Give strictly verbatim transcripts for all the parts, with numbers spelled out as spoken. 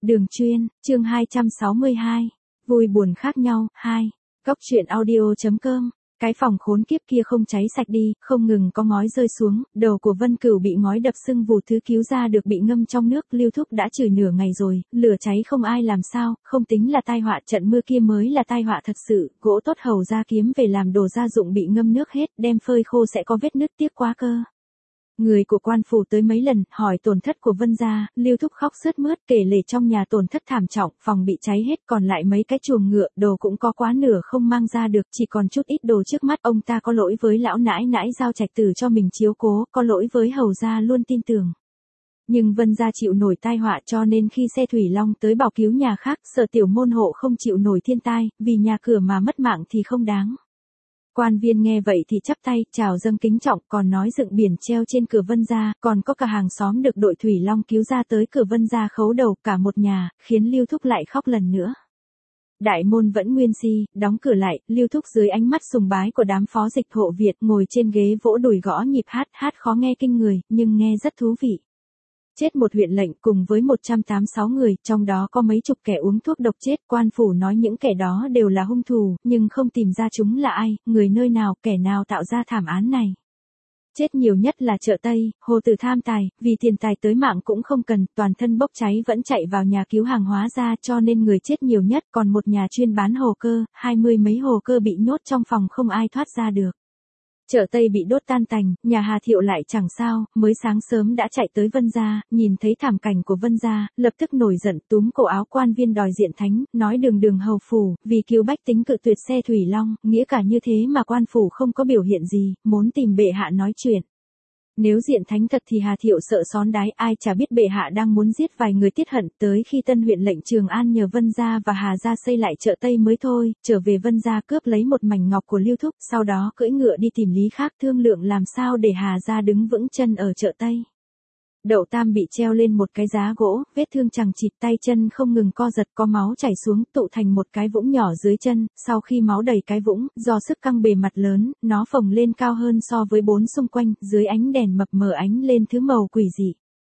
Đường chuyên, chương hai trăm sáu mươi hai. Vui buồn khác nhau, hai. Cốc truyện audio.com. Cái phòng khốn kiếp kia không cháy sạch đi, không ngừng có ngói rơi xuống, đầu của Vân Cửu bị ngói đập sưng vù, thứ cứu ra được bị ngâm trong nước. Lưu Thúc đã chửi nửa ngày rồi, lửa cháy không ai làm sao, không tính là tai họa, trận mưa kia mới là tai họa thật sự. Gỗ tốt hầu ra kiếm về làm đồ gia dụng bị ngâm nước hết, đem phơi khô sẽ có vết nứt, tiếc quá cơ. Người của quan phủ tới mấy lần, hỏi tổn thất của Vân gia. Lưu Thúc khóc sướt mướt kể lể trong nhà tổn thất thảm trọng, phòng bị cháy hết, còn lại mấy cái chuồng ngựa, đồ cũng có quá nửa không mang ra được, chỉ còn chút ít đồ trước mắt. Ông ta có lỗi với lão nãi nãi giao trạch tử cho mình chiếu cố, có lỗi với hầu gia luôn tin tưởng. Nhưng Vân gia chịu nổi tai họa, cho nên khi xe thủy long tới bảo cứu nhà khác, sợ tiểu môn hộ không chịu nổi thiên tai, vì nhà cửa mà mất mạng thì không đáng. Quan viên nghe vậy thì chắp tay, chào dâng kính trọng, còn nói dựng biển treo trên cửa Vân gia, còn có cả hàng xóm được đội thủy long cứu ra tới cửa Vân gia khấu đầu cả một nhà, khiến Lưu Thúc lại khóc lần nữa. Đại môn vẫn nguyên si, đóng cửa lại, Lưu Thúc dưới ánh mắt sùng bái của đám phó dịch hộ Việt ngồi trên ghế vỗ đùi gõ nhịp hát, hát khó nghe kinh người, nhưng nghe rất thú vị. Chết một huyện lệnh cùng với một trăm tám mươi sáu người, trong đó có mấy chục kẻ uống thuốc độc chết. Quan phủ nói những kẻ đó đều là hung thủ, nhưng không tìm ra chúng là ai, người nơi nào, kẻ nào tạo ra thảm án này. Chết nhiều nhất là Chợ Tây, Hồ Tử tham tài, vì tiền tài tới mạng cũng không cần, toàn thân bốc cháy vẫn chạy vào nhà cứu hàng hóa ra, cho nên người chết nhiều nhất. Còn một nhà chuyên bán hồ cơ, hai mươi mấy hồ cơ bị nhốt trong phòng không ai thoát ra được. Chợ Tây bị đốt tan tành, nhà Hà Thiệu lại chẳng sao, mới sáng sớm đã chạy tới Vân gia, nhìn thấy thảm cảnh của Vân gia, lập tức nổi giận túm cổ áo quan viên đòi diện thánh, nói đường đường hầu phủ, vì cứu bách tính cự tuyệt xe thủy long, nghĩa cả như thế mà quan phủ không có biểu hiện gì, muốn tìm bệ hạ nói chuyện. Nếu diện thánh thật thì Hà Thiệu sợ xón đái, ai chả biết bệ hạ đang muốn giết vài người tiết hận, tới khi tân huyện lệnh Trường An nhờ Vân gia và Hà gia xây lại Chợ Tây mới thôi, trở về Vân gia cướp lấy một mảnh ngọc của Lưu Thúc, sau đó cưỡi ngựa đi tìm Lý Khác thương lượng làm sao để Hà gia đứng vững chân ở Chợ Tây. Đậu Tam bị treo lên một cái giá gỗ, vết thương chằng chịt, tay chân không ngừng co giật, có máu chảy xuống, tụ thành một cái vũng nhỏ dưới chân. Sau khi máu đầy cái vũng, do sức căng bề mặt lớn, nó phồng lên cao hơn so với bốn xung quanh, dưới ánh đèn mập mờ ánh lên thứ màu quỷ dị.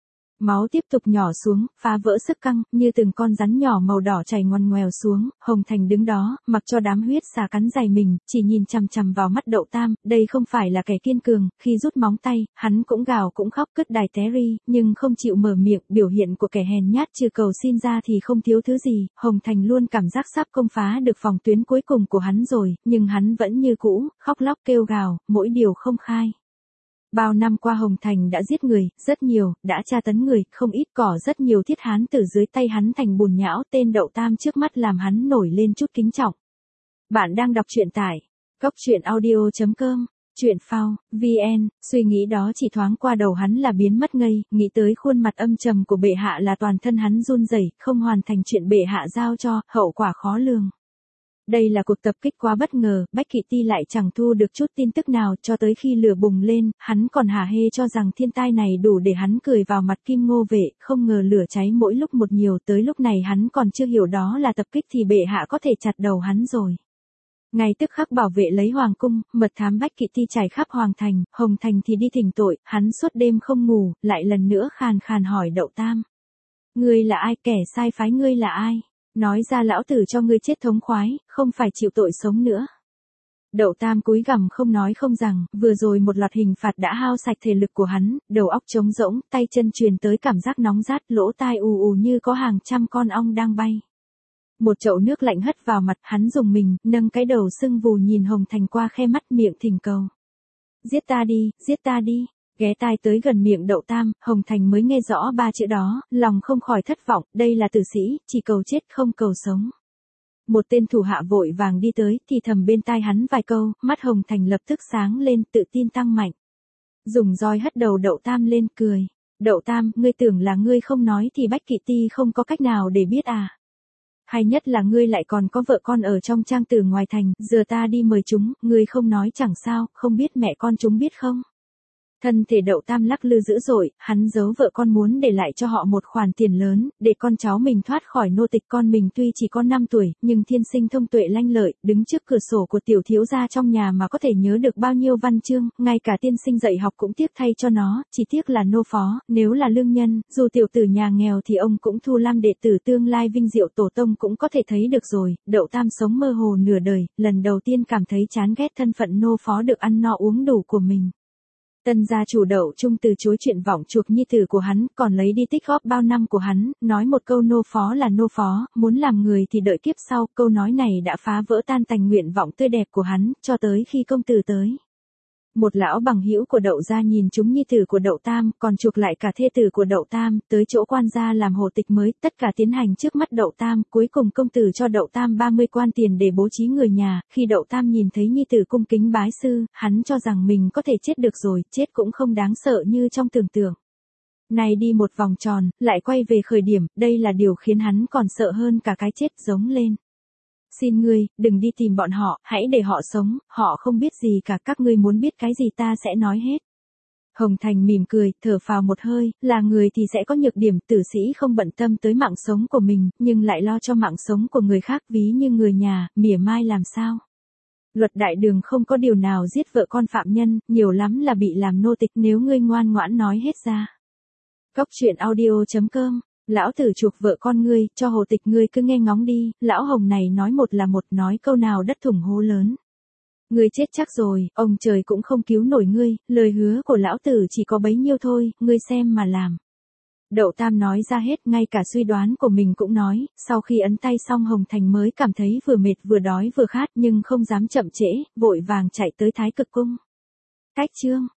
Máu tiếp tục nhỏ xuống, phá vỡ sức căng, như từng con rắn nhỏ màu đỏ chảy ngoằn ngoèo xuống. Hồng Thành đứng đó, mặc cho đám huyết xà cắn dài mình, chỉ nhìn chằm chằm vào mắt Đậu Tam. Đây không phải là kẻ kiên cường, khi rút móng tay, hắn cũng gào cũng khóc cứt đài té ri, nhưng không chịu mở miệng. Biểu hiện của kẻ hèn nhát trừ cầu xin ra thì không thiếu thứ gì. Hồng Thành luôn cảm giác sắp công phá được phòng tuyến cuối cùng của hắn rồi, nhưng hắn vẫn như cũ, khóc lóc kêu gào, mỗi điều không khai. Bao năm qua Hồng Thành đã giết người, rất nhiều, đã tra tấn người, không ít, cỏ rất nhiều thiết hán từ dưới tay hắn thành bùn nhão. Tên Đậu Tam trước mắt làm hắn nổi lên chút kính trọng. Bạn đang đọc truyện tại cốc truyện audio.com, truyện phao, vn, suy nghĩ đó chỉ thoáng qua đầu hắn là biến mất ngây, nghĩ tới khuôn mặt âm trầm của bệ hạ là toàn thân hắn run rẩy, không hoàn thành chuyện bệ hạ giao cho, hậu quả khó lường. Đây là cuộc tập kích quá bất ngờ, Bách Kỵ Ti lại chẳng thu được chút tin tức nào, cho tới khi lửa bùng lên, hắn còn hả hê cho rằng thiên tai này đủ để hắn cười vào mặt Kim Ngô Vệ, không ngờ lửa cháy mỗi lúc một nhiều, tới lúc này hắn còn chưa hiểu đó là tập kích thì bệ hạ có thể chặt đầu hắn rồi. Ngay tức khắc bảo vệ lấy hoàng cung, mật thám Bách Kỵ Ti trải khắp hoàng thành, Hồng Thành thì đi thỉnh tội, hắn suốt đêm không ngủ, lại lần nữa khàn khàn hỏi Đậu Tam. Ngươi là ai, kẻ sai phái ngươi là ai? Nói ra lão tử cho ngươi chết thống khoái, không phải chịu tội sống nữa. Đậu Tam cúi gằm không nói không rằng, vừa rồi một loạt hình phạt đã hao sạch thể lực của hắn, đầu óc trống rỗng, tay chân truyền tới cảm giác nóng rát, lỗ tai ù ù như có hàng trăm con ong đang bay. Một chậu nước lạnh hất vào mặt, hắn dùng mình, nâng cái đầu sưng vù nhìn Hồng Thành qua khe mắt, miệng thỉnh cầu. Giết ta đi, giết ta đi. Ghé tai tới gần miệng Đậu Tam, Hồng Thành mới nghe rõ ba chữ đó, lòng không khỏi thất vọng, đây là tử sĩ, chỉ cầu chết không cầu sống. Một tên thủ hạ vội vàng đi tới, thì thầm bên tai hắn vài câu, mắt Hồng Thành lập tức sáng lên, tự tin tăng mạnh. Dùng roi hất đầu Đậu Tam lên, cười. Đậu Tam, ngươi tưởng là ngươi không nói thì Bách Kỵ Ti không có cách nào để biết à? Hay nhất là ngươi lại còn có vợ con ở trong trang tử ngoài thành, giờ ta đi mời chúng, ngươi không nói chẳng sao, không biết mẹ con chúng biết không? Thân thể Đậu Tam lắc lư dữ dội, hắn giấu vợ con muốn để lại cho họ một khoản tiền lớn, để con cháu mình thoát khỏi nô tịch. Con mình tuy chỉ có năm tuổi, nhưng thiên sinh thông tuệ lanh lợi, đứng trước cửa sổ của tiểu thiếu gia trong nhà mà có thể nhớ được bao nhiêu văn chương, ngay cả tiên sinh dạy học cũng tiếc thay cho nó, chỉ tiếc là nô phó, nếu là lương nhân, dù tiểu tử nhà nghèo thì ông cũng thu làm đệ tử tương lai vinh diệu tổ tông cũng có thể thấy được rồi. Đậu Tam sống mơ hồ nửa đời, lần đầu tiên cảm thấy chán ghét thân phận nô phó được ăn no uống đủ của mình. Tân gia chủ Đậu Trung từ chối chuyện vọng chuộc nhi tử của hắn, còn lấy đi tích góp bao năm của hắn, nói một câu nô phó là nô phó, muốn làm người thì đợi kiếp sau. Câu nói này đã phá vỡ tan tành nguyện vọng tươi đẹp của hắn, cho tới khi công tử tới. Một lão bằng hữu của Đậu gia nhìn chúng nhi tử của Đậu Tam, còn chuộc lại cả thê tử của Đậu Tam, tới chỗ quan gia làm hộ tịch mới, tất cả tiến hành trước mắt Đậu Tam, cuối cùng công tử cho Đậu Tam ba mươi quan tiền để bố trí người nhà. Khi Đậu Tam nhìn thấy nhi tử cung kính bái sư, hắn cho rằng mình có thể chết được rồi, chết cũng không đáng sợ như trong tưởng tượng. Này đi một vòng tròn, lại quay về khởi điểm, đây là điều khiến hắn còn sợ hơn cả cái chết. Giống lên. Xin ngươi, đừng đi tìm bọn họ, hãy để họ sống, họ không biết gì cả, các ngươi muốn biết cái gì ta sẽ nói hết. Hồng Thành mỉm cười, thở phào một hơi, là người thì sẽ có nhược điểm, tử sĩ không bận tâm tới mạng sống của mình, nhưng lại lo cho mạng sống của người khác, ví như người nhà, mỉa mai làm sao. Luật đại đường không có điều nào giết vợ con phạm nhân, nhiều lắm là bị làm nô tịch, nếu ngươi ngoan ngoãn nói hết ra. Cốc truyện audio chấm com. Lão tử chuộc vợ con ngươi, cho hồ tịch ngươi cứ nghe ngóng đi. Lão Hồng này nói một là một, nói câu nào đất thủng hố lớn. Ngươi chết chắc rồi, ông trời cũng không cứu nổi ngươi, lời hứa của lão tử chỉ có bấy nhiêu thôi, ngươi xem mà làm. Đậu Tam nói ra hết, ngay cả suy đoán của mình cũng nói. Sau khi ấn tay xong, Hồng Thành mới cảm thấy vừa mệt vừa đói vừa khát, nhưng không dám chậm trễ, vội vàng chạy tới Thái Cực Cung. Cách chương